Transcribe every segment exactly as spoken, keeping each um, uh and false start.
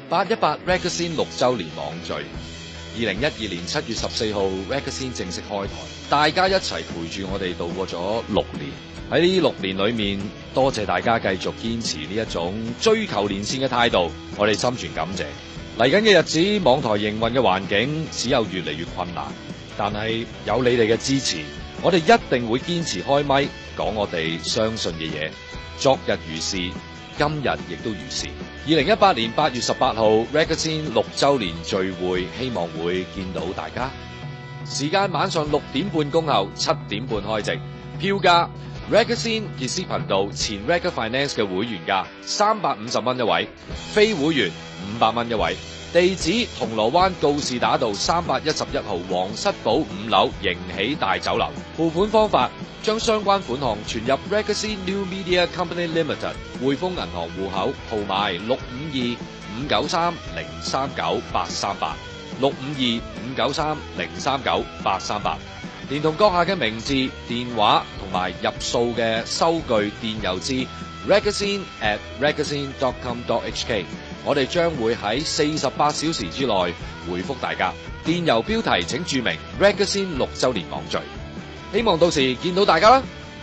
八一八 Ragazine 六週年網聚，二零一二年七月十四號 Ragazine 正式開台，大家一齊陪住我哋度過咗六年。喺呢六年裏面，多謝大家繼續堅持呢一種追求連線嘅態度，我哋心存感謝。嚟緊嘅日子，網台營運嘅環境只有越嚟越困難，但係有你哋嘅支持，我哋一定會堅持開咪講我哋相信嘅嘢。昨日如是，今日亦都如是。二零一八年八月十八號 Ragazine 六週年聚會，希望會見到大家。時間晚上六點半恭候，七點半開席。票價 Ragazine 傑斯頻道前 Ragga Finance 嘅會員價三百五十蚊一位，非會員五百蚊一位。地址銅鑼灣告士打道三百一十一號皇室堡五樓迎喜大酒樓。付款方法，將相關款項存入 Ragazine New Media Company Limited 匯豐銀行戶口號碼六五二五九三零三九八三八六五二五九三零三九八三八，連同閣下嘅名字、電話同埋入數嘅收據電郵至 ragazine at ragazine dot com dot h k， 我哋將會喺四十八小時之內回覆大家。電郵標題請注明 Ragazine 六週年網聚，希望到時見到大家啦。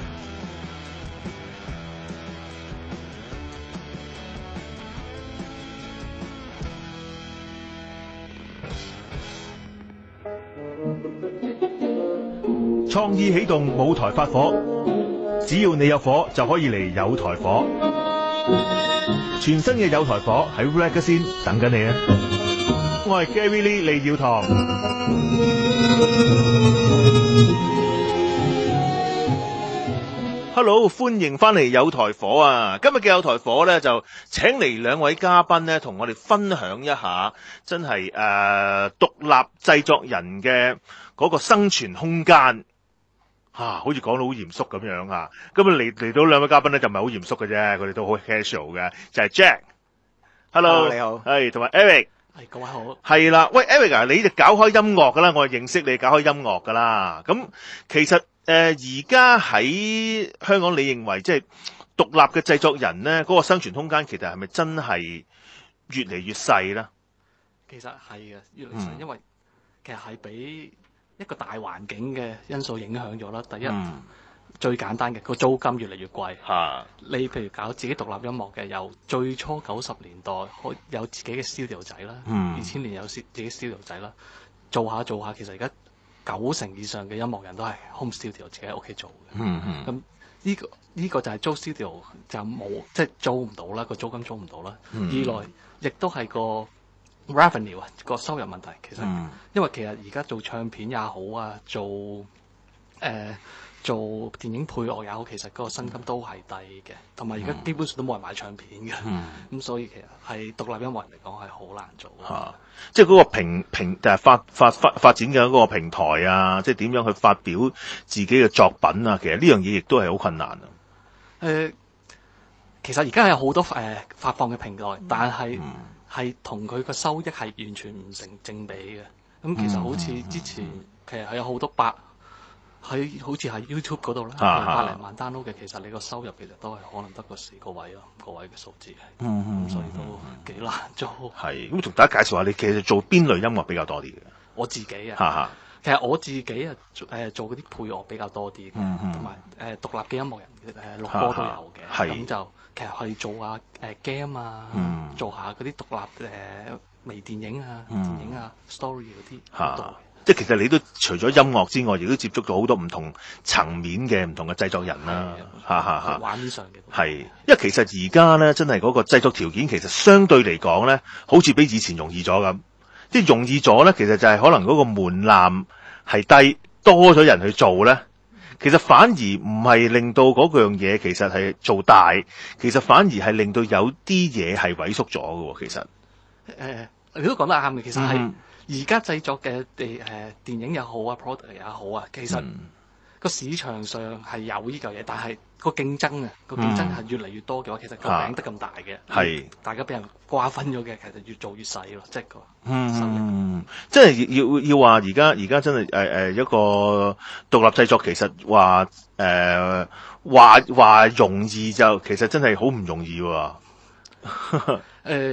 創意起動，舞台發火，只要你有火就可以嚟有台火。全新嘅有台火喺 Ragazine 等緊你啊！我係 Gary Lee 李耀堂。Hello， 歡迎翻嚟有台火啊！今日嘅有台火咧就請嚟兩位嘉賓咧，同我哋分享一下真係誒獨立製作人嘅嗰個生存空間。吓、啊，好似講到好嚴肅咁樣啊！今日嚟嚟到兩位嘉賓咧，就唔係好嚴肅嘅啫，佢哋都好 casual 嘅，就係、是、Jack。Hello， Hello 你好。 係同埋 Eric。 係各位好。係啦，喂 Eric 啊，你就搞開音樂噶啦，我認識你搞開音樂噶啦。咁其實誒而家喺香港，你認為即係獨立嘅製作人咧，嗰、那個生存空間其實係咪真係越嚟越細咧？ 其實係嘅，越嚟越細、嗯，因為其實係俾一個大環境嘅因素影響咗啦。第一、嗯、最簡單嘅個租金越嚟越貴。嚇！你譬如搞自己獨立音樂嘅，由最初九十年代開有自己嘅 studio 仔啦，二千年有自己 studio 仔啦，做下做下，其實而家九成以上嘅音樂人都係 home studio 自己喺屋企做嘅。嗯嗯。咁呢個呢個就係租 studio 就冇即係租唔到啦，個租金租唔到啦。二來亦都係個revenue 啊，個收入問題，其實、嗯、因為其實而家做唱片也好啊，做誒、呃、做電影配樂也好，其實嗰個薪金都係低嘅，同埋而家基本上都冇人買唱片嘅，咁、嗯、所以其實係獨立音樂人嚟講係好難做嘅、啊。 即係嗰個平平誒發發發發展嘅嗰個平台啊，即係點樣去發表自己嘅作品啊，其實呢樣嘢亦都係好困難啊。 誒、呃，其實而家係有好多誒、呃、發放嘅平台，但係、嗯。係同佢個收益係完全唔成正比嘅。咁其實好似之前、嗯、其實係有好多百喺好似喺 YouTube 嗰度啦，百零萬 download 嘅，其實你個收入其實都係可能得個四個位咯，五個位嘅數字係。嗯嗯。咁所以都幾難做。係。咁同大家介紹下，你其實做邊類音樂比較多啲嘅？我自己啊。哈哈。其實我自己啊，誒做嗰啲配樂比較多啲，同埋誒獨立嘅音樂人誒錄歌都有嘅。咁就其實係做下誒 game 啊，嗯、做下嗰啲獨立誒、呃、微電影啊、嗯、電影啊、story 嗰啲好多。 即係其實你都除咗音樂之外，亦都接觸到好多唔同層面嘅唔同嘅製作人啦。哈哈哈。畫面上嘅。係，因為其實而家咧真係嗰個製作條件其實相對嚟講咧，好似比以前容易咗咁。即係容易咗咧，其實就係可能嗰個門檻係低，多咗人去做咧，其實反而唔係令到嗰樣嘢其實係做大，其實反而係令到有啲嘢係萎縮咗嘅喎。其實，誒、 呃，你都講得啱嘅。其實係而家製作嘅誒誒電影又好啊 product 也好啊，其實個、嗯、市場上係有呢嚿嘢，但係個競爭啊，個競爭係越嚟越多嘅話，其實個餅得咁大嘅，係、啊、大家俾人瓜分咗嘅，其實越做越細咯，即係個收益。嗯，即係要要話而家而家真係誒誒一個獨立製作，其實話誒話話容易就其實真係好唔容易喎。 誒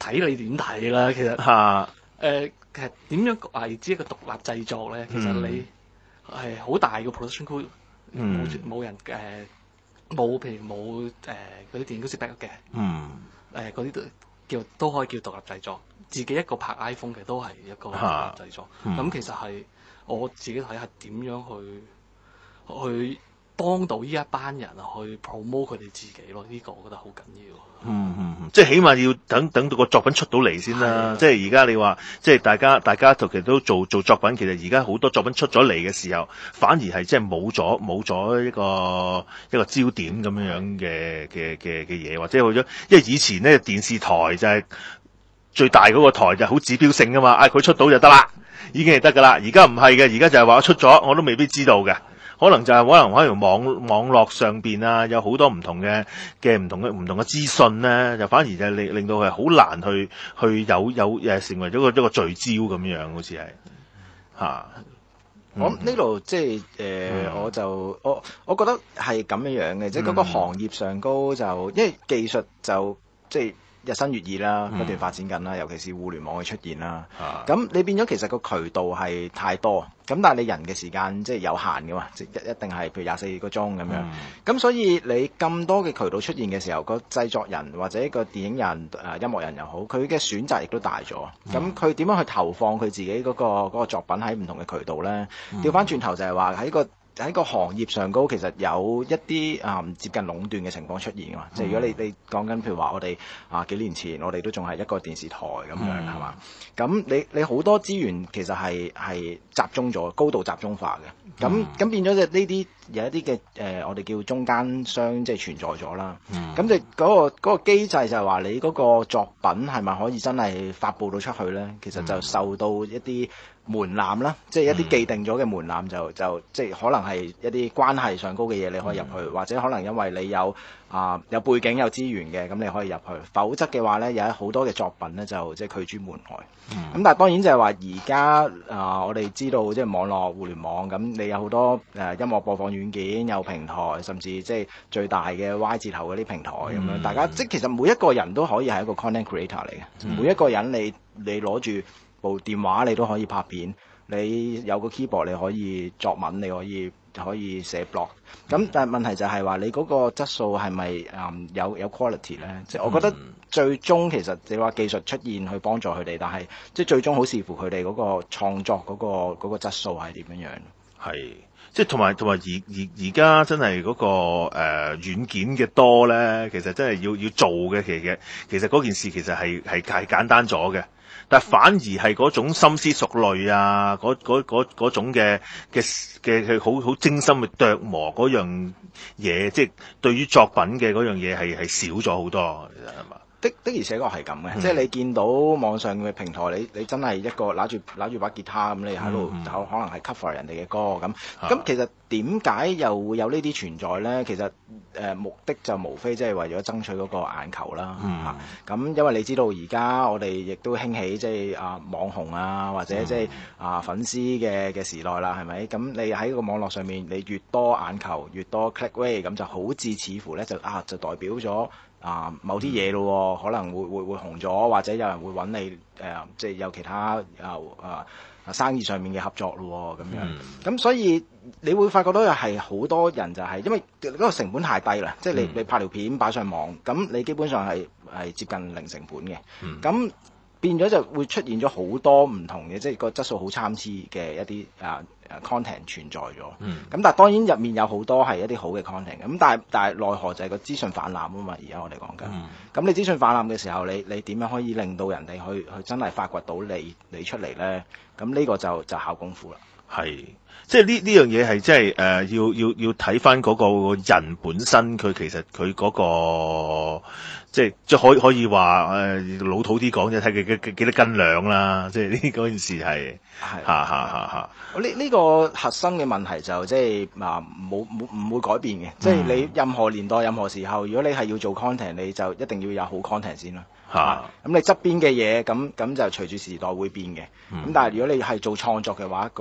睇你點睇啦。其實嚇誒，其實點樣為之一個獨立製作咧？其實你係好大嘅 production crew，冇冇人誒冇譬如冇誒嗰啲電影公司 back up 嘅，誒嗰啲都叫都可以叫獨立製作。自己一個拍 iPhone 嘅都係一個獨立製作。咁、嗯、其實係我自己睇下點樣去去幫到呢一班人去 promote 佢哋自己咯。呢、這個我覺得好緊要。 嗯嗯嗯，即係起碼要等等到個作品出到嚟先啦。即係而家你話，即係大家大家其實都做做作品，其實而家好多作品出咗嚟嘅時候，反而係即係冇咗冇咗一個一個焦點咁樣樣嘅嘅嘅嘅嘢，或者去咗，因為以前咧電視台就係、是。最大嗰個台就好指標性噶嘛，啊佢出到就得啦，已經係得噶啦。而家唔係嘅，而家就係話我出咗，我都未必知道嘅。可能就係、是、可能可能網網絡上邊啊，有好多唔同嘅嘅唔同嘅唔同嘅資訊咧，就反而就令令到佢好難去去有有誒成為咗個一個聚焦咁樣，好似係嚇。 我呢度即係誒，我就我我覺得係咁樣樣嘅，即係嗰個行業上高就因為技術就即係。日新月異啦，不斷發展緊啦，尤其是互聯網嘅出現啦。咁、嗯、你變咗其實個渠道係太多，咁但係你人嘅時間即係有限嘅嘛，即一一定係譬如廿四個鐘咁樣。咁、嗯、所以你咁多嘅渠道出現嘅時候，個製作人或者個電影人、誒、呃、音樂人又好，佢嘅選擇亦都大咗。咁佢點樣去投放佢自己嗰、嗰個嗰個作品喺唔同嘅渠道咧？調翻轉頭就係話喺個。喺個行業上高，其實有一啲啊、嗯、接近壟斷嘅情況出現㗎嘛。即係、嗯、如果你你講緊譬如話我哋啊幾年前我哋都仲係一個電視台咁樣係嘛？咁你你好多資源其實係係集中咗，高度集中化嘅。咁咁、嗯、變咗就呢啲有一啲嘅誒我哋叫中間商即係存在咗啦。咁就嗰個嗰、嗰個機制就係話你嗰個作品係咪可以真係發布到出去咧？其實就受到一啲門檻啦，即係一啲既定咗嘅門檻就就即係可能係一啲關係上高嘅嘢你可以入去，嗯、或者可能因為你有啊、呃、有背景有資源嘅，咁你可以入去。否則嘅話咧，有好多嘅作品咧就即係拒諸門外。咁、嗯、但係當然就係話而家啊，我哋知道即係網絡互聯網，咁你有好多誒、呃、音樂播放軟件，有平台，甚至即係最大嘅 Y 字頭嗰啲平台咁樣，嗯、大家即係其實每一個人都可以係一個 content creator 嚟嘅，嗯、每一個人你你攞住部電話你都可以拍片，你有個 keyboard 你可以作文，你可以可以寫 blog。咁但係問題就係話你嗰個質素係咪誒有有 quality 咧？即係我覺得最終其實你話技術出現去幫助佢哋，但係即係最終好視乎佢哋嗰個創作嗰個嗰個質素係點樣樣。 係。即係同埋同埋而而而家真係嗰、那個誒、呃、軟件嘅多咧，其實真係要要做嘅，其實其實嗰件事其實係係係簡單咗嘅，但係反而係嗰種深思熟慮啊，嗰嗰嗰嗰種嘅嘅嘅係好好精心去琢磨嗰樣嘢，即係對於作品嘅嗰樣嘢係係少咗好多，其實係嘛？ 的的而且確係咁嘅，嗯、即係你見到網上嘅平台，你你真係一個揦住揦住把吉他咁，你喺度有可能係 cover 人哋嘅歌咁。咁、啊、其實點解又會有呢啲存在咧？其實誒、呃、目的就無非即係為咗爭取嗰個眼球啦。咁、嗯啊、因為你知道而家我哋亦都興起即係啊網紅啊，或者即係啊粉絲嘅嘅時代啦，係咪？咁你喺個網絡上面，你越多眼球，越多 click rate，咁就好似似乎咧就啊就代表咗。啊，某啲嘢咯，可能會會會紅咗，或者有人會揾你誒、呃，即係有其他啊啊生意上面嘅合作咯，咁樣。咁、嗯、所以你會發覺到係好多人就係、是、因為嗰個成本太低啦，即係你你拍條片擺上網，咁你基本上係係接近零成本嘅。咁、嗯、變咗就會出現咗好多唔同嘅，即係個質素好參差嘅一啲啊。content 存在咗，咁、嗯、但係當然入面有好多係一啲好嘅 content，咁但係但係奈何就係個資訊氾濫啊嘛，而家我哋講緊，咁、嗯、你資訊氾濫嘅時候，你你點樣可以令到人哋去去真係發掘到你你出嚟咧？咁呢個就就考功夫啦。 係，即係呢呢樣嘢係即係誒要要要睇翻嗰個人本身，佢其實佢嗰、嗰個即係即係可以可以話誒、呃、老土啲講，即係睇佢幾幾多斤兩啦。即係呢嗰件事係係嚇嚇嚇嚇。 呢呢個核心嘅問題就即係啊冇冇唔會改變嘅。即係、嗯、你任何年代任何時候，如果你係要做 content，你就一定要有好 content 先啦。嚇、啊！咁、啊、你側邊嘅嘢咁咁就隨住時代會變嘅。咁、嗯、但係如果你係做創作嘅話，嗰、嗰個靈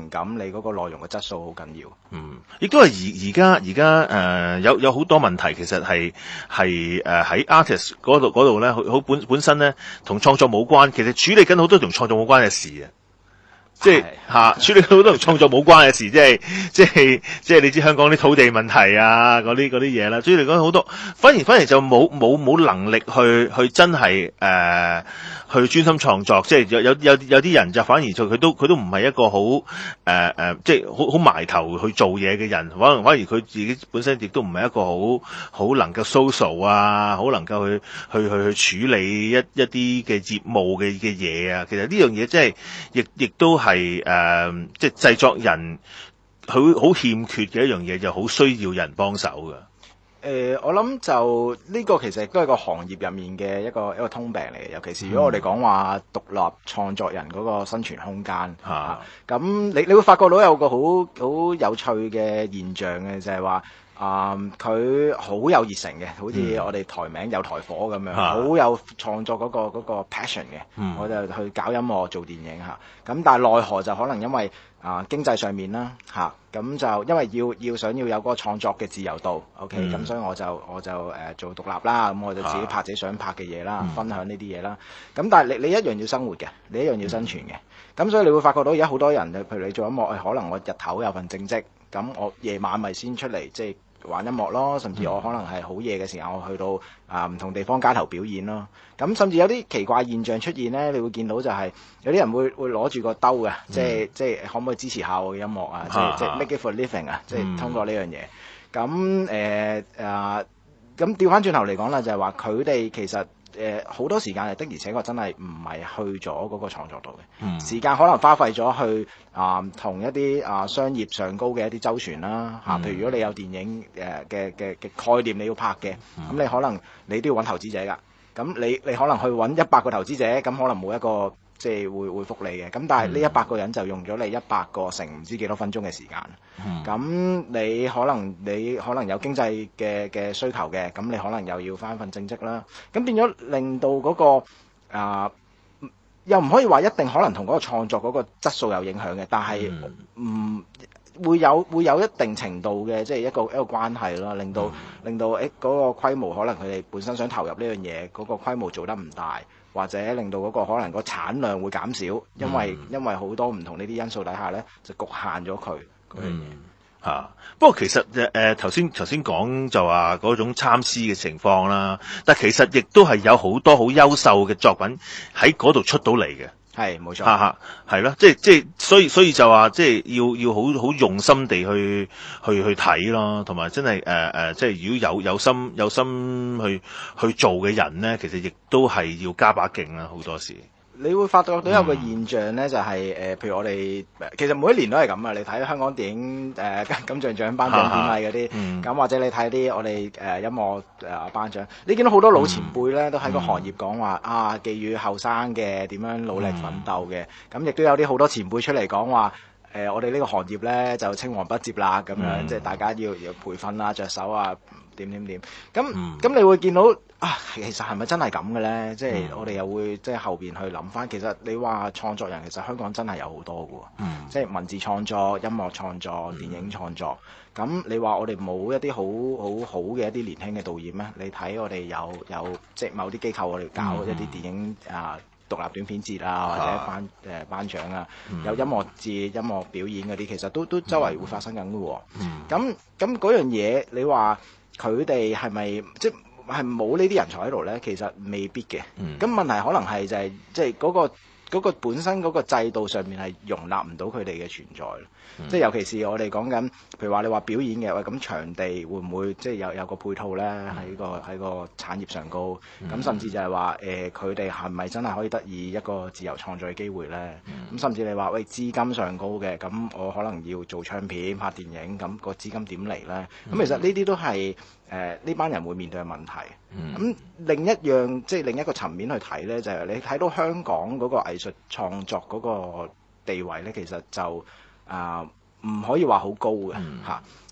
情感，你嗰個內容嘅質素好緊要。 嗯，亦都係而而家而家誒有有好多問題，其實係係誒喺 artist 嗰度嗰度咧，好本本身咧同創作冇關，其實處理緊好多同創作冇關嘅事啊。即係吓處理好多同創作冇關嘅事，即係即係即係你知香港啲土地問題啊，嗰啲嗰啲嘢啦，所以嚟講好多，反而反而就冇冇冇能力去去真係誒、呃、去專心創作，即係有有有有啲人就反而就佢都佢都唔係一個好誒誒，即係好好埋頭去做嘢嘅人，可能反而佢自己本身亦都唔係一個好好能夠 social 啊，好能夠去去去去處理一一啲嘅業務嘅嘅嘢啊，其實呢樣嘢即係亦亦都係。係誒、呃，即係製作人，佢好欠缺嘅一樣嘢，就好需要人幫手㗎。 誒、呃，我諗就呢、這個其實都係個行業入面嘅一個一個通病嚟嘅，尤其是如果我哋講話獨立創作人嗰個生存空間嚇，咁、啊、你你會發覺到有個好好有趣嘅現象嘅，就係話。啊！佢好、um, 有熱誠嘅，好似我哋台名有台火咁樣，好、嗯、有創作嗰、嗰個嗰個 passion 嘅。嗯、我就去搞音樂做電影嚇。咁但係奈何就可能因為啊經濟上面啦嚇，咁、啊、就因為要要想要有嗰個創作嘅自由度，OK，咁、嗯、所以我就我就誒、呃、做獨立啦，咁我就自己拍自己想拍嘅嘢啦，嗯、分享呢啲嘢啦。咁但係你你一樣要生活嘅，你一樣要生存嘅。咁、嗯、所以你會發覺到而家好多人，譬如你做音樂，可能我日頭有份正職，咁我夜晚咪先出嚟即係。玩音樂咯，甚至我可能係好夜嘅時候，我去到啊唔同地方街頭表演咯。咁甚至有啲奇怪現象出現咧，你會見到就係有啲人會會攞住個兜嘅，嗯、即係即係可唔可以支持下我嘅音樂啊？即係即係 make it for living 啊！即係通過呢樣嘢。咁誒啊，咁調翻轉頭嚟講啦，就係話佢哋其實。誒好、呃、多時間係的，而且確真係唔係去咗嗰個創作度嘅，嗯、時間可能花費咗去啊同、呃、一啲啊、呃、商業上高嘅一啲周旋啦嚇，譬、嗯、如如果你有電影誒嘅嘅嘅概念你要拍嘅，咁、嗯、你可能你都要揾投資者㗎，咁你你可能去揾一百個投資者，咁可能冇一個。即係會會覆你嘅，咁但係呢一百個人就用咗你一百個乘唔知幾多分鐘嘅時間。咁、嗯、你可能你可能有經濟嘅嘅需求嘅，咁你可能又要返份正職啦。咁變咗令到嗰、嗰個啊、呃，又唔可以話一定可能同嗰個創作嗰個質素有影響嘅，但係唔、嗯、會有會有一定程度嘅即係一個一個關係咯，令到、嗯、令到誒嗰、嗰個規模可能佢哋本身想投入呢樣嘢，嗰、嗰個規模做得唔大。或者令到嗰個可能個產量會減少，因為、嗯、因為好多唔同呢啲因素底下咧，就局限咗佢嗰樣嘢嚇。 不過其實誒頭先頭先講就話嗰種參差嘅情況啦，但其實亦都係有好多好優秀嘅作品喺嗰度出到嚟嘅。 係冇錯， 嚇嚇係咯，即係即係，所以所以就話即係要要好好用心地去去去睇咯，同埋真係誒誒，即係如果有有心有心去去做嘅人咧，其實亦都係要加把勁啦，好多時。 你會發覺到有個現象咧，就係誒，譬如我哋其實每一年都係咁啊！你睇香港電影誒金像獎頒獎典禮嗰啲，咁或者你睇啲我哋誒音樂誒頒獎，你見到好多老前輩咧都喺個行業講話啊，寄予後生嘅點樣努力奮鬥嘅，咁亦都有啲好多前輩出嚟講話誒，我哋呢個行業咧就青黃不接啦，咁樣即係大家要要培訓啊、着手啊。點點點咁咁，嗯、你會見到啊，其實係咪真係咁嘅咧？即係、嗯、我哋又會即係後邊去諗翻，其實你話創作人，其實香港真係有好多嘅喎，嗯、即係文字創作、音樂創作、電影創作。咁、嗯、你話我哋冇一啲好好好嘅一啲年輕嘅導演咩？你睇我哋有有即係某啲機構，我哋搞一啲電影、嗯、啊獨立短片節啊，或者頒誒頒獎啊，嗯、有音樂節、音樂表演嗰啲，其實都都周圍會發生緊嘅喎。咁咁嗰樣嘢，你話？佢哋係咪即係冇呢啲人才喺度咧？其實未必嘅。咁、嗯、問題可能係就係即係嗰個嗰個本身嗰個制度上面係容納唔到佢哋嘅存在。即係、嗯、尤其是我哋講緊，譬如話你話表演嘅，喂咁場地會唔會即係有有個配套咧？喺、嗯、個喺個產業上高，咁、嗯、甚至就係話誒，佢哋係咪真係可以得以一個自由創作嘅機會咧？咁、嗯、甚至你話喂資金上高嘅，咁我可能要做唱片、拍電影，咁、個資金點嚟咧？咁、嗯、其實呢啲都係誒呢班人會面對嘅問題。咁、嗯、另一樣即係另一個層面去睇咧，就係、是、你睇到香港嗰個藝術創作嗰個地位咧，其實就啊唔、呃、可以話好高嘅嚇、嗯啊，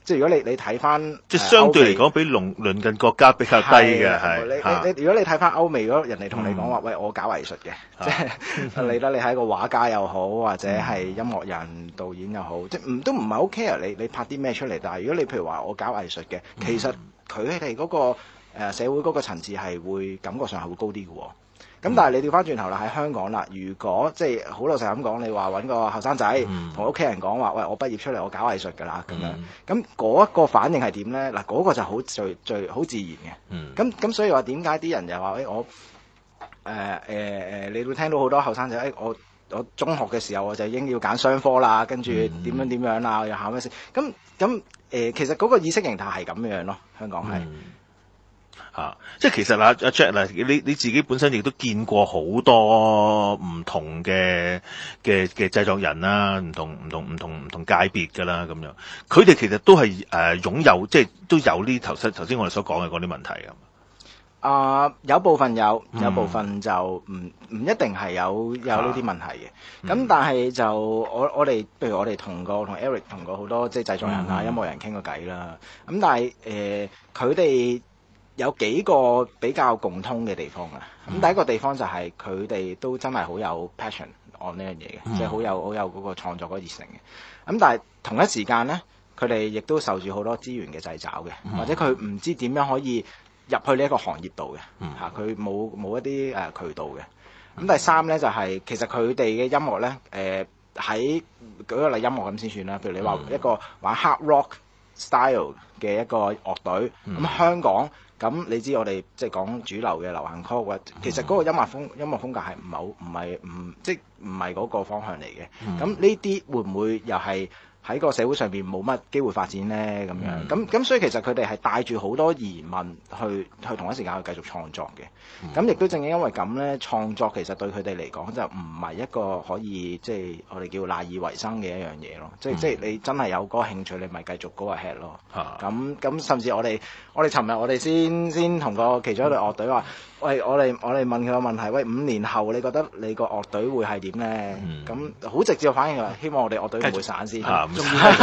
即係如果你你睇翻， 即係相對嚟講，比鄰鄰近國家比較低嘅係。 你你你如果你睇翻歐美，如果人哋同你講話，喂，我搞藝術嘅，即係理得你係一個畫家又好，或者係音樂人、導演又好，即係唔都唔係好 care 你你拍啲咩出嚟。但係如果你譬如話我搞藝術嘅，其實佢哋嗰個誒社會嗰個層次係會感覺上係會高啲嘅喎。咁、嗯、但係你調翻轉頭啦，喺香港啦，如果即係好老實咁講，你話揾個後生仔同屋企人講話，喂，我畢業出嚟我搞藝術㗎啦，咁樣，咁嗰一個反應係點咧？嗱，嗰個就好最最好自然嘅。咁咁、嗯、所以話點解啲人又話，誒、欸、我誒誒誒，你會聽到好多後生仔，誒我我中學嘅時候我就已經要揀商科啦，跟住點樣點樣啦，又考咩先？咁咁誒，其實嗰個意識形態係咁樣咯，香港係。嗯啊！即係其實啊，阿 Jack 嗱，你你自己本身亦都見過好多唔同嘅嘅嘅製作人啦，唔同唔同唔同唔同界別㗎啦，咁樣佢哋其實都係誒、呃、擁有，即係都有呢頭先頭先我哋所講嘅嗰啲問題㗎。 啊、呃，有部分有，有部分就唔唔一定係有有呢啲問題嘅。咁、嗯、但係就我我哋，譬如我哋同過同 Eric 同過好多即係製作人啊、嗯、音樂人傾過偈啦。咁但係誒佢哋有幾個比較共通嘅地方啊。咁、嗯、第一個地方就係佢哋都真係好有 passion on 呢樣嘢嘅，即係好有好有嗰個創作嗰個熱誠嘅。咁但係同一時間咧，佢哋亦都受住好多資源嘅掣肘嘅，嗯、或者佢唔知點樣可以入去呢一個行業度嘅，嚇佢冇冇一啲誒、呃、渠道嘅。咁、嗯、第三咧就係、是、其實佢哋嘅音樂咧，誒、呃、喺舉個例音樂咁先算啦。譬如你話一個玩 hard rock style 嘅一個樂隊，咁、嗯、香港咁你知我哋即係講主流嘅流行曲，或其實嗰個音樂風音樂風格係唔係好唔係唔即係唔係嗰個方向嚟嘅。咁呢啲會唔會又係喺個社會上邊冇乜機會發展咧？咁樣咁咁，所以其實佢哋係帶住好多疑問去去同一時間去繼續創作嘅。咁亦都正正因為咁咧，創作其實對佢哋嚟講就唔係一個可以即係我哋叫賴以為生嘅一樣嘢咯。即係即係你真係有嗰個興趣，你咪繼續 go ahead咯。咁咁，甚至我哋我哋尋日我哋先先同個其中一隊樂隊話，喂，我哋我哋問佢個問題，喂，五年後你覺得你個樂隊會係點咧？咁好直接嘅反應係希望我哋樂隊唔會散先。唔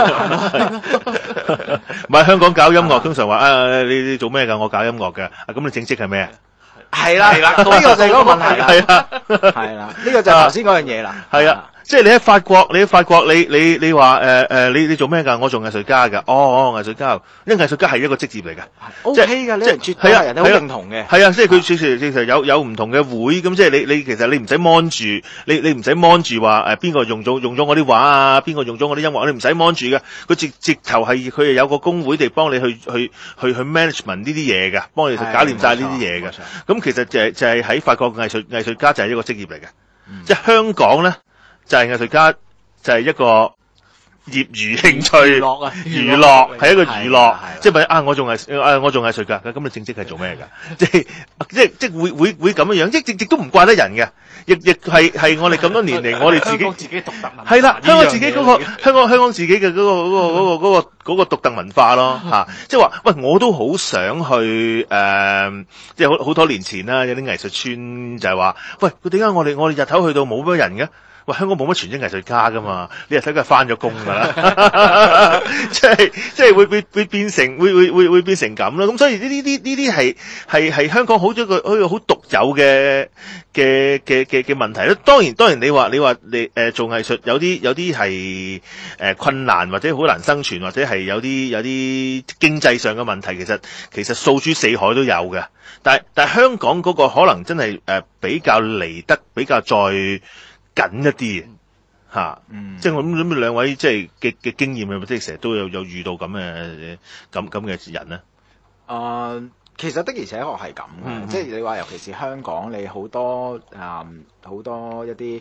係香港搞音樂，通常話啊，你你做咩㗎？我搞音樂嘅。啊，咁你正職係咩？ 係啦，係啦，呢個就係嗰個問題啦。係啦，係啦，呢個就係頭先嗰樣嘢啦。 係啊。即係你喺法國，你喺法國，你你你話誒誒，你你做咩㗎？我做藝術家㗎。哦哦，藝術家，因為藝術家係一個職業嚟㗎。 O K 㗎，呢絕對係人哋好認同嘅。 係啊，即係佢其實其實有有唔同嘅會，咁即係你你其實你唔使 mon 住，你你唔使 mon 住話誒邊個用咗用咗我啲畫啊，邊個用咗我啲音樂，你唔使 mon 住嘅。佢直直頭係佢係有個工會地幫你去去去去 management 呢啲嘢㗎，幫你搞掂晒呢啲嘢㗎。咁其實就係就係喺法國藝術藝術家就係一個職業嚟嘅，即係香港咧。就係藝術家，就係、是、一個業餘興趣娛樂啊，娛樂係一個娛樂，即係咪啊？我仲係啊，我仲藝術家，咁你正職係做咩㗎？即係即係即係會會會咁樣樣，即係亦亦都唔怪得人嘅，亦亦係係我哋咁多年嚟，我哋自己自己獨特文化係啦，香港自己嗰、那個香港香港自己嘅嗰、那個嗰、那個嗰、那個嗰、那個嗰、那個獨特文化咯嚇，即係話喂，我都好想去誒、呃，即係好好多年前啦，有啲藝術村就係話，喂，佢點解我哋我哋日頭去到冇乜人嘅？喂，香港冇乜全職藝術家噶嘛？你又睇佢翻咗工噶啦，即係即係會會會變成會會會會變成咁啦。咁所以呢呢啲呢啲係係係香港好咗個好好獨有嘅嘅嘅嘅嘅問題咧。當然當然你話你話你誒、呃、做藝術有啲有啲係誒困難或者好難生存或者係有啲有啲經濟上嘅問題，其實其實訴諸四海都有嘅。但係但係香港嗰個可能真係誒、呃、比較離得比較再緊一啲嚇，嗯、即係我諗諗兩位即係嘅嘅經驗係咪即係成日都有有遇到咁嘅咁咁嘅人咧？ 啊、呃，其實的而且確係咁嘅，嗯、即係你話尤其是香港，你好多啊好、呃、多一啲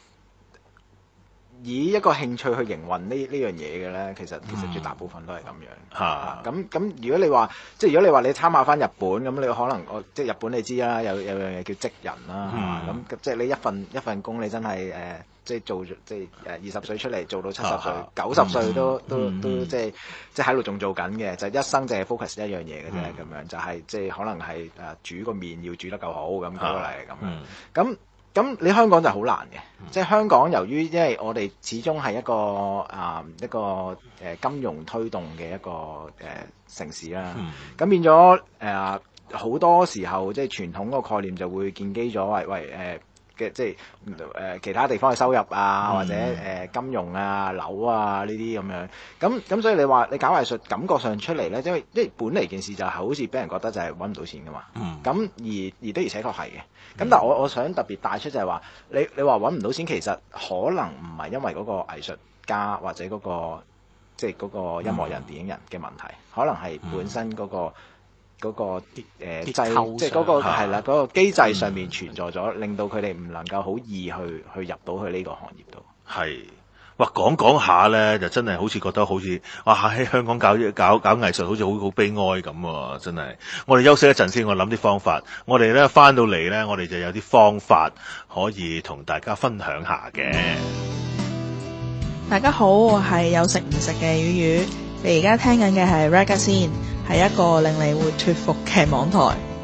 以一個興趣去營運呢呢樣嘢嘅咧，其實其實絕大部分都係咁樣嚇。咁咁、啊、如果你話即係如果你話你參考翻日本咁，你可能我即係日本你知啦，有有樣嘢叫職人啦，係嘛？咁即係你一份一份工，你真係誒、呃、即係做即係誒二十歲出嚟做到七十歲、九十歲都都都，都即係即係喺度仲做緊嘅，就一生淨係 focus 一樣嘢嘅啫，咁樣就係即係可能係誒煮個麵要煮得夠好咁嗰個嚟咁樣咁。 咁你香港就好難嘅， 嗯、 即係香港由於因為我哋始終係一個啊、呃、一個誒、呃、金融推動嘅一個誒、呃、城市啦，咁、嗯、變咗誒好多時候即係傳統個概念就會建基咗喂喂誒。呃嘅即係誒、呃、其他地方嘅收入啊，或者誒、呃、金融啊、樓啊呢啲咁樣，咁咁所以你話你搞藝術感覺上出嚟咧，因為因為本嚟件事就係好似俾人覺得就係揾唔到錢噶嘛，咁、嗯、而而的而且確係嘅，咁、嗯、但係我我想特別帶出就係話，你你話揾唔到錢，其實可能唔係因為嗰個藝術家或者嗰、嗰個即係嗰個音樂人、電影人嘅問題，可能係本身嗰、嗰個。嗯嗰、那個誒制，即係嗰個係啦，嗰、那個機制上面存在咗，嗯、令到佢哋唔能夠好易去去入到去呢個行業度。 係，哇講講下咧，就真係好似覺得好似哇喺香港搞搞搞藝術，好似好好悲哀咁喎！真係，我哋休息一陣先，我諗啲方法。我哋咧翻到嚟咧，我哋就有啲方法可以同大家分享下嘅。 大家好，我係有食唔食嘅魚魚，你而家聽緊嘅係 Ragazine，係一個令你會脫服嘅網台。